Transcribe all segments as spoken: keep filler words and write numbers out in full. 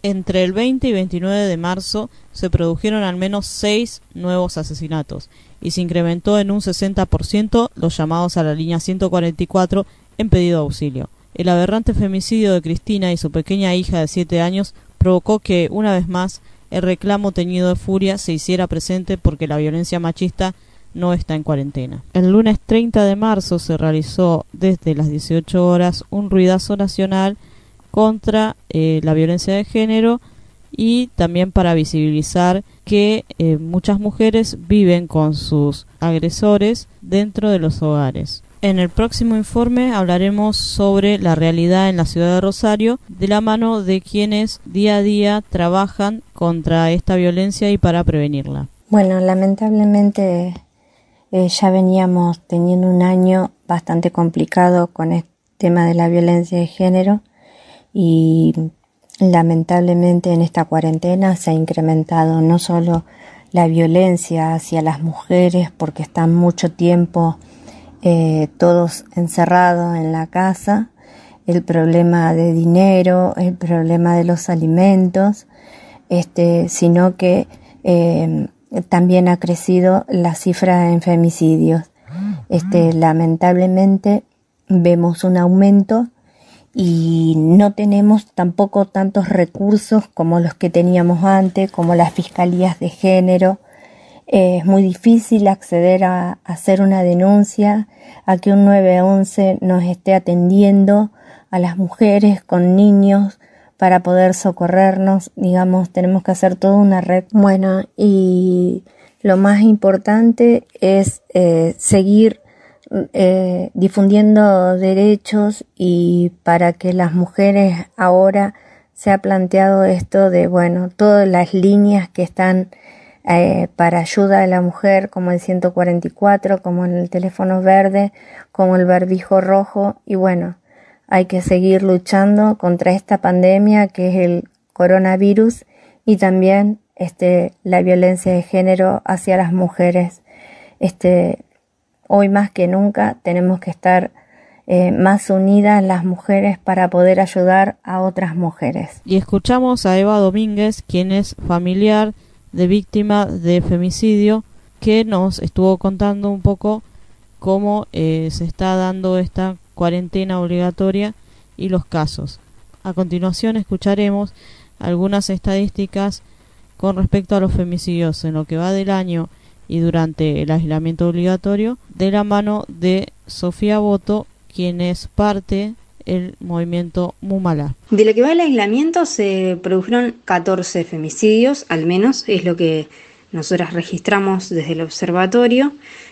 Entre el veinte y veintinueve de marzo se produjeron al menos seis nuevos asesinatos y se incrementó en un sesenta por ciento los llamados a la línea ciento cuarenta y cuatro en pedido de auxilio. El aberrante femicidio de Cristina y su pequeña hija de siete años provocó que, una vez más, el reclamo teñido de furia se hiciera presente porque la violencia machista no está en cuarentena. El lunes treinta de marzo se realizó desde las dieciocho horas un ruidazo nacional contra eh, la violencia de género y también para visibilizar que eh, muchas mujeres viven con sus agresores dentro de los hogares. En el próximo informe hablaremos sobre la realidad en la ciudad de Rosario de la mano de quienes día a día trabajan contra esta violencia y para prevenirla. Bueno, lamentablemente eh, ya veníamos teniendo un año bastante complicado con el tema de la violencia de género y lamentablemente en esta cuarentena se ha incrementado no solo la violencia hacia las mujeres porque están mucho tiempo Eh, todos encerrados en la casa, el problema de dinero, el problema de los alimentos, este, sino que eh, también ha crecido la cifra en femicidios. Este, lamentablemente vemos un aumento y no tenemos tampoco tantos recursos como los que teníamos antes, como las fiscalías de género. Eh, es muy difícil acceder a, a hacer una denuncia, a que un nueve once nos esté atendiendo a las mujeres con niños para poder socorrernos. Digamos, tenemos que hacer toda una red. Bueno, y lo más importante es eh, seguir eh, difundiendo derechos y para que las mujeres ahora se ha planteado esto de, bueno, todas las líneas que están Eh, para ayuda de la mujer, como el ciento cuarenta y cuatro, como el teléfono verde, como el barbijo rojo, y bueno, hay que seguir luchando contra esta pandemia que es el coronavirus y también este la violencia de género hacia las mujeres. Este hoy más que nunca tenemos que estar eh, más unidas las mujeres para poder ayudar a otras mujeres. Y escuchamos a Eva Domínguez, quien es familiar de víctima de femicidio, que nos estuvo contando un poco cómo eh, se está dando esta cuarentena obligatoria y los casos. A continuación escucharemos algunas estadísticas con respecto a los femicidios en lo que va del año y durante el aislamiento obligatorio, de la mano de Sofía Boto, quien es parte el movimiento Mumala. De lo que va el aislamiento se produjeron catorce femicidios, al menos es lo que nosotras registramos desde el observatorio.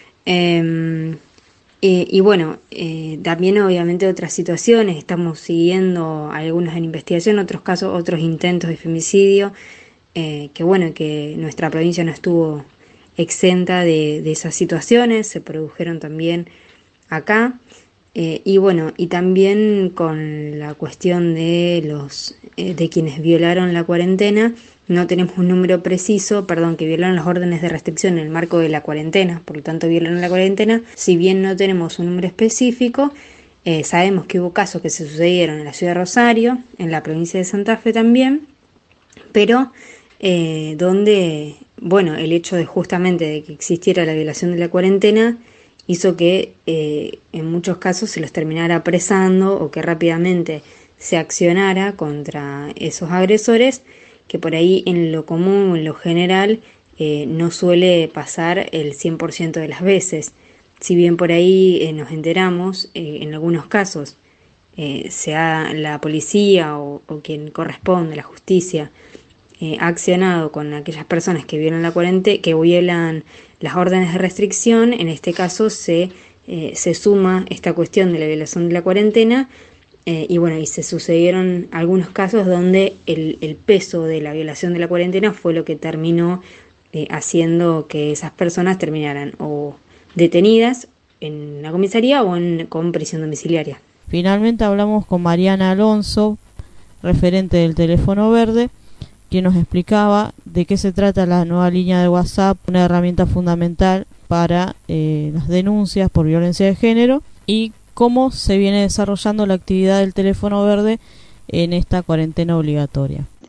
Eh, eh, y bueno, eh, también obviamente otras situaciones, estamos siguiendo algunas en investigación, otros casos, otros intentos de femicidio, eh, que bueno, que nuestra provincia no estuvo exenta de, de esas situaciones, se produjeron también acá. Eh, y bueno, y también con la cuestión de los eh, de quienes violaron la cuarentena, no tenemos un número preciso, perdón, que violaron las órdenes de restricción en el marco de la cuarentena, por lo tanto violaron la cuarentena. Si bien no tenemos un número específico, eh, sabemos que hubo casos que se sucedieron en la ciudad de Rosario, en la provincia de Santa Fe también, pero eh, donde, bueno, el hecho de justamente de que existiera la violación de la cuarentena hizo que eh, en muchos casos se los terminara apresando o que rápidamente se accionara contra esos agresores, que por ahí en lo común, en lo general, eh, no suele pasar el cien por ciento de las veces. Si bien por ahí eh, nos enteramos, eh, en algunos casos, eh, sea la policía o, o quien corresponde, la justicia, eh, ha accionado con aquellas personas que violan la cuarentena, que violan las órdenes de restricción, en este caso se, eh, se suma esta cuestión de la violación de la cuarentena, eh, y bueno, y se sucedieron algunos casos donde el, el peso de la violación de la cuarentena fue lo que terminó eh, haciendo que esas personas terminaran o detenidas en la comisaría o en, con prisión domiciliaria. Finalmente hablamos con Mariana Alonso, referente del teléfono verde, quien nos explicaba de qué se trata la nueva línea de WhatsApp, una herramienta fundamental para eh, las denuncias por violencia de género, y cómo se viene desarrollando la actividad del teléfono verde en esta cuarentena obligatoria.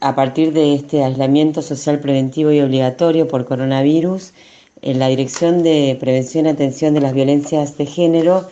a partir de este aislamiento social preventivo y obligatorio por coronavirus, en la Dirección de Prevención y Atención de las Violencias de Género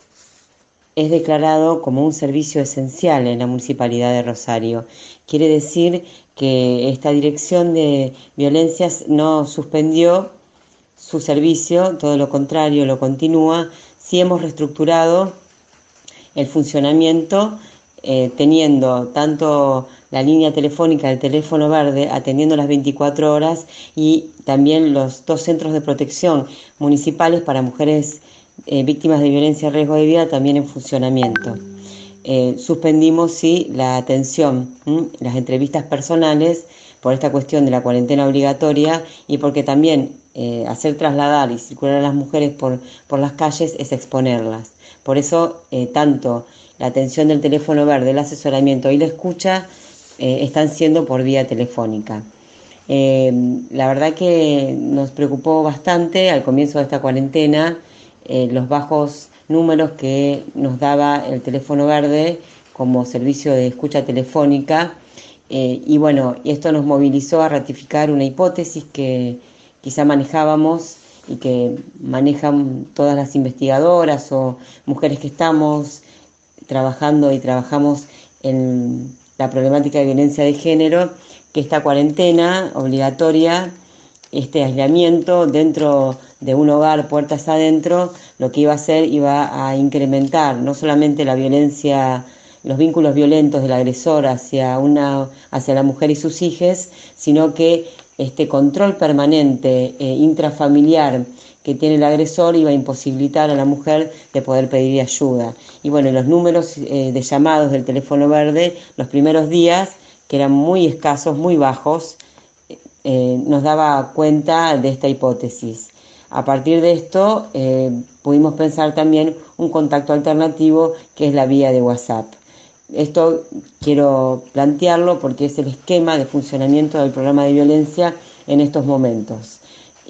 es declarado como un servicio esencial en la Municipalidad de Rosario. Quiere decir que esta Dirección de Violencias no suspendió su servicio, todo lo contrario, lo continúa. Sí hemos reestructurado el funcionamiento, eh, teniendo tanto la línea telefónica del teléfono verde, atendiendo las veinticuatro horas, y también los dos centros de protección municipales para mujeres eh, víctimas de violencia y riesgo de vida también en funcionamiento. Eh, suspendimos, sí, la atención, ¿m? las entrevistas personales por esta cuestión de la cuarentena obligatoria y porque también eh, hacer trasladar y circular a las mujeres por, por las calles es exponerlas. Por eso, eh, tanto la atención del teléfono verde, el asesoramiento y la escucha eh, están siendo por vía telefónica. Eh, la verdad que nos preocupó bastante al comienzo de esta cuarentena eh, los bajos números que nos daba el teléfono verde como servicio de escucha telefónica. Eh, y bueno, esto nos movilizó a ratificar una hipótesis que quizá manejábamos y que manejan todas las investigadoras o mujeres que estamos trabajando y trabajamos en la problemática de violencia de género, que esta cuarentena obligatoria, este aislamiento dentro de un hogar, puertas adentro, lo que iba a hacer iba a incrementar no solamente la violencia, los vínculos violentos del agresor hacia, una, hacia la mujer y sus hijos, sino que este control permanente eh, intrafamiliar que tiene el agresor iba a imposibilitar a la mujer de poder pedir ayuda. Y bueno, los números eh, de llamados del teléfono verde, los primeros días, que eran muy escasos, muy bajos, eh, nos daba cuenta de esta hipótesis. A partir de esto, eh, pudimos pensar también un contacto alternativo, que es la vía de WhatsApp. Esto quiero plantearlo porque es el esquema de funcionamiento del programa de violencia en estos momentos.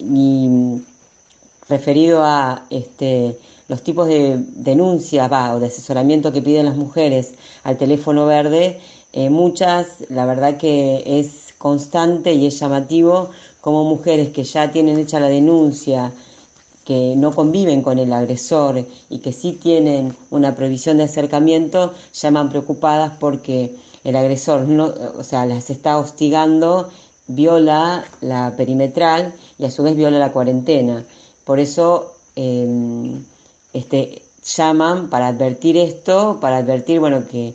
Y referido a este, los tipos de denuncias va, o de asesoramiento que piden las mujeres al teléfono verde, eh, muchas, la verdad que es constante y es llamativo como mujeres que ya tienen hecha la denuncia, que no conviven con el agresor y que sí tienen una prohibición de acercamiento, llaman preocupadas porque el agresor no, o sea, las está hostigando, viola la perimetral y a su vez viola la cuarentena. Por eso eh, este, llaman para advertir esto, para advertir bueno, que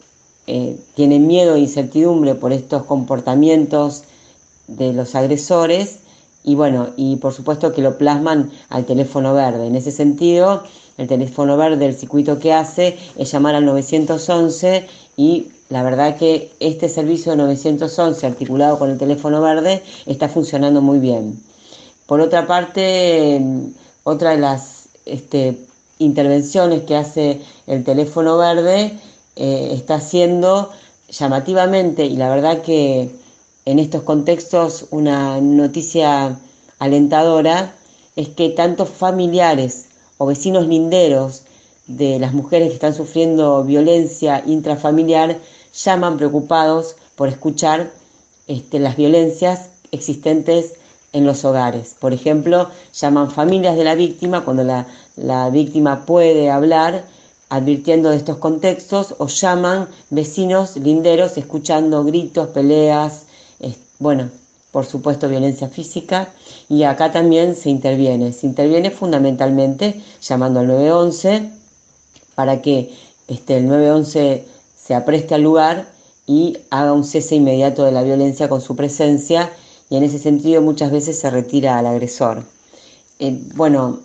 eh, tienen miedo e incertidumbre por estos comportamientos de los agresores y bueno, y por supuesto que lo plasman al teléfono verde. En ese sentido, el teléfono verde, el circuito que hace es llamar al nueve once y la verdad que este servicio de nueve once articulado con el teléfono verde está funcionando muy bien. Por otra parte, otra de las este, intervenciones que hace el teléfono verde eh, está haciendo llamativamente, y la verdad que en estos contextos una noticia alentadora, es que tantos familiares o vecinos linderos de las mujeres que están sufriendo violencia intrafamiliar llaman preocupados por escuchar este, las violencias existentes en los hogares. Por ejemplo, llaman familias de la víctima cuando la, la víctima puede hablar, advirtiendo de estos contextos, o llaman vecinos linderos escuchando gritos, peleas, eh, bueno, por supuesto violencia física, y acá también se interviene. Se interviene fundamentalmente llamando al nueve once para que este, el nueve once se apreste al lugar y haga un cese inmediato de la violencia con su presencia, y en ese sentido muchas veces se retira al agresor. Eh, bueno,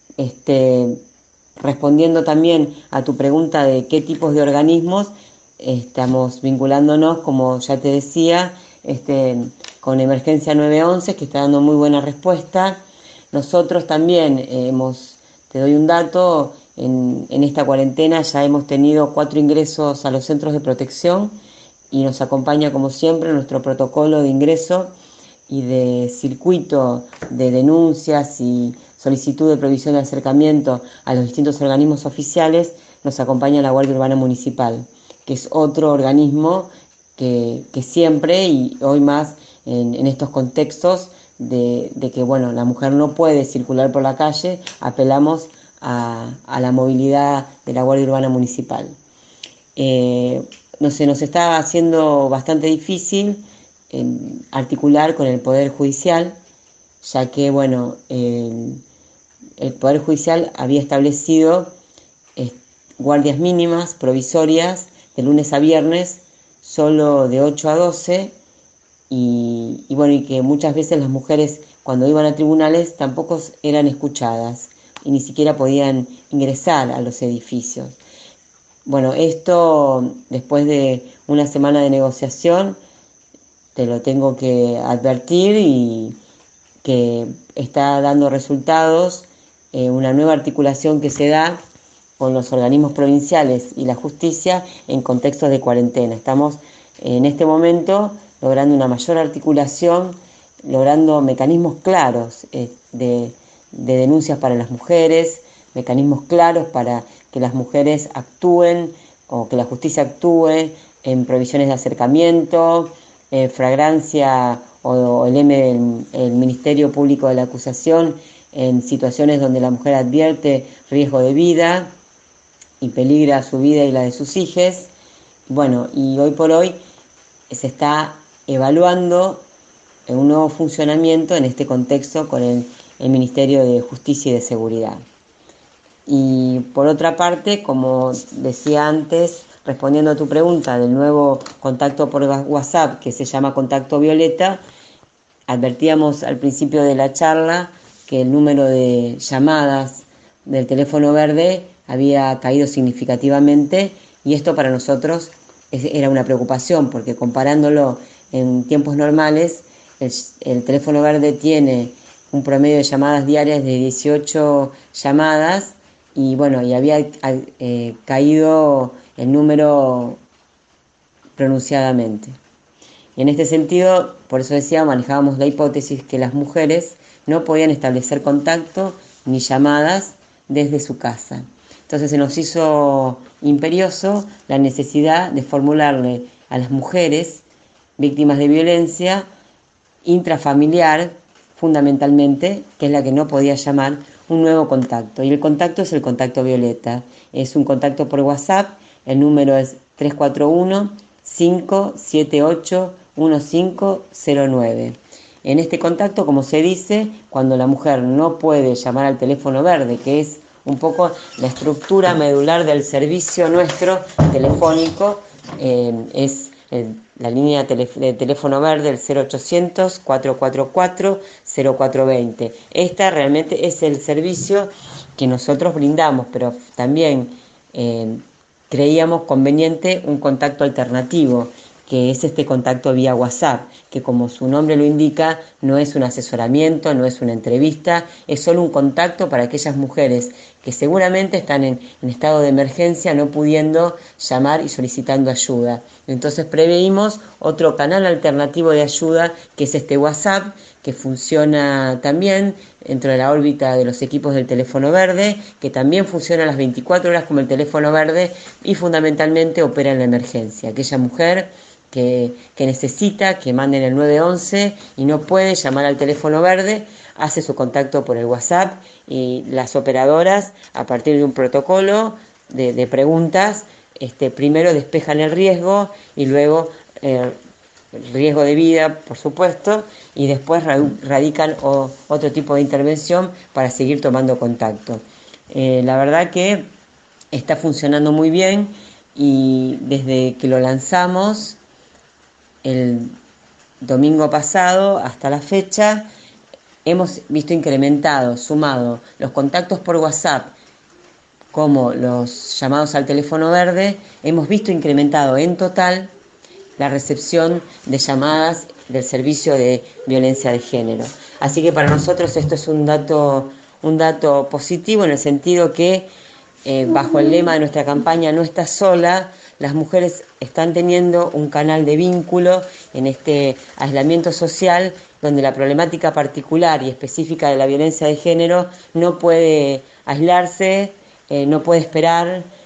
este, respondiendo también a tu pregunta de qué tipos de organismos, estamos vinculándonos, como ya te decía, este, con Emergencia nueve once, que está dando muy buena respuesta. Nosotros también eh, hemos, te doy un dato, en, en esta cuarentena ya hemos tenido cuatro ingresos a los centros de protección y nos acompaña como siempre nuestro protocolo de ingreso y de circuito de denuncias y solicitud de provisión de acercamiento a los distintos organismos oficiales. Nos acompaña la Guardia Urbana Municipal, que es otro organismo que, que siempre, y hoy más en, en estos contextos de, de que bueno, la mujer no puede circular por la calle, apelamos a, a la movilidad de la Guardia Urbana Municipal. Eh, no sé, nos está haciendo bastante difícil eh, articular con el Poder Judicial, ya que bueno, eh, el Poder Judicial había establecido eh, guardias mínimas provisorias de lunes a viernes, solo de ocho a doce, y, y bueno, y que muchas veces las mujeres cuando iban a tribunales tampoco eran escuchadas y ni siquiera podían ingresar a los edificios. Bueno, esto después de una semana de negociación te lo tengo que advertir, y que está dando resultados eh, una nueva articulación que se da con los organismos provinciales y la justicia en contextos de cuarentena. Estamos en este momento logrando una mayor articulación, logrando mecanismos claros eh, de, de denuncias para las mujeres, mecanismos claros para que las mujeres actúen o que la justicia actúe en provisiones de acercamiento, eh, flagrancia o, o el M del el Ministerio Público de la Acusación en situaciones donde la mujer advierte riesgo de vida y peligra su vida y la de sus hijos. Bueno, y hoy por hoy se está evaluando un nuevo funcionamiento en este contexto con el, el Ministerio de Justicia y de Seguridad. Y por otra parte, como decía antes, respondiendo a tu pregunta del nuevo contacto por WhatsApp que se llama Contacto Violeta, advertíamos al principio de la charla que el número de llamadas del teléfono verde había caído significativamente, y esto para nosotros era una preocupación, porque comparándolo en tiempos normales, el, el teléfono verde tiene un promedio de llamadas diarias de dieciocho llamadas, y bueno, y había eh, caído el número pronunciadamente. Y en este sentido, por eso decía, manejábamos la hipótesis que las mujeres no podían establecer contacto ni llamadas desde su casa. Entonces se nos hizo imperioso la necesidad de formularle a las mujeres víctimas de violencia intrafamiliar, fundamentalmente, que es la que no podía llamar, un nuevo contacto. Y el contacto es el contacto violeta. Es un contacto por WhatsApp, el número es tres cuatro uno, cinco siete ocho, uno cinco cero nueve. En este contacto, como se dice, cuando la mujer no puede llamar al teléfono verde, que es un poco la estructura medular del servicio nuestro telefónico, eh, es el, la línea tele, de teléfono verde, el cero ochocientos, cuatrocientos cuarenta y cuatro, cero cuatro veinte. Esta realmente es el servicio que nosotros brindamos, pero también eh, creíamos conveniente un contacto alternativo, que es este contacto vía WhatsApp, que como su nombre lo indica, no es un asesoramiento, no es una entrevista, es solo un contacto para aquellas mujeres que seguramente están en, en estado de emergencia, no pudiendo llamar y solicitando ayuda. Entonces preveímos otro canal alternativo de ayuda, que es este WhatsApp, que funciona también dentro de la órbita de los equipos del teléfono verde, que también funciona las veinticuatro horas como el teléfono verde, y fundamentalmente opera en la emergencia. Aquella mujer que, que necesita que manden el nueve once y no puede llamar al teléfono verde, hace su contacto por el WhatsApp, y las operadoras, a partir de un protocolo de, de preguntas, este, primero despejan el riesgo y luego eh, el riesgo de vida, por supuesto, y después radican o, otro tipo de intervención para seguir tomando contacto. Eh, la verdad que está funcionando muy bien, y desde que lo lanzamos el domingo pasado hasta la fecha, hemos visto incrementado, sumado los contactos por WhatsApp como los llamados al teléfono verde, hemos visto incrementado en total la recepción de llamadas del servicio de violencia de género. Así que para nosotros esto es un dato, un dato positivo, en el sentido que eh, bajo el lema de nuestra campaña "No estás sola", las mujeres están teniendo un canal de vínculo en este aislamiento social, donde la problemática particular y específica de la violencia de género no puede aislarse, eh, no puede esperar,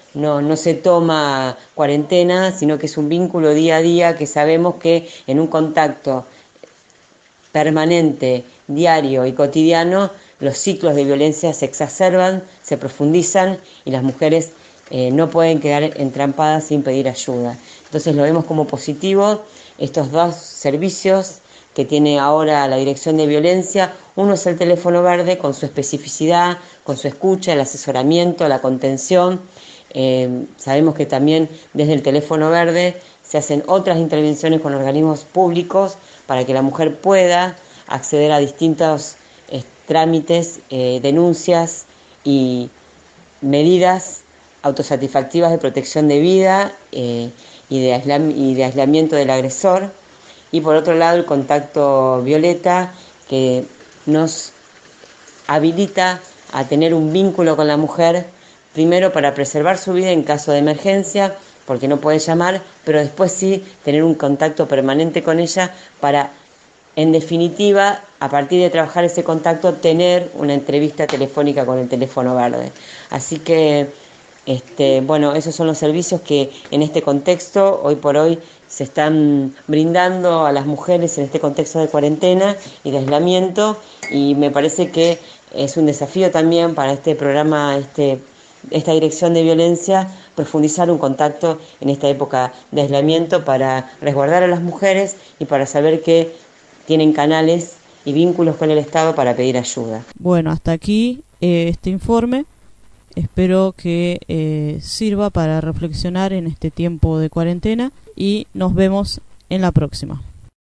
no, no se toma cuarentena, sino que es un vínculo día a día, que sabemos que en un contacto permanente, diario y cotidiano, los ciclos de violencia se exacerban, se profundizan y las mujeres eh, no pueden quedar entrampadas sin pedir ayuda. Entonces lo vemos como positivo, estos dos servicios que tiene ahora la Dirección de Violencia. Uno es el teléfono verde con su especificidad, con su escucha, el asesoramiento, la contención. Eh, sabemos que también desde el teléfono verde se hacen otras intervenciones con organismos públicos para que la mujer pueda acceder a distintos eh, trámites, eh, denuncias y medidas autosatisfactivas de protección de vida eh, y, de aislam- y de aislamiento del agresor. Y por otro lado el contacto violeta, que nos habilita a tener un vínculo con la mujer, primero para preservar su vida en caso de emergencia, porque no puede llamar, pero después sí tener un contacto permanente con ella para, en definitiva, a partir de trabajar ese contacto, tener una entrevista telefónica con el teléfono verde. Así que, este, bueno, esos son los servicios que en este contexto, hoy por hoy, se están brindando a las mujeres en este contexto de cuarentena y de aislamiento, y me parece que es un desafío también para este programa, este, esta Dirección de Violencia, profundizar un contacto en esta época de aislamiento para resguardar a las mujeres y para saber que tienen canales y vínculos con el Estado para pedir ayuda. Bueno, hasta aquí eh, este informe. Espero que eh, sirva para reflexionar en este tiempo de cuarentena y nos vemos en la próxima.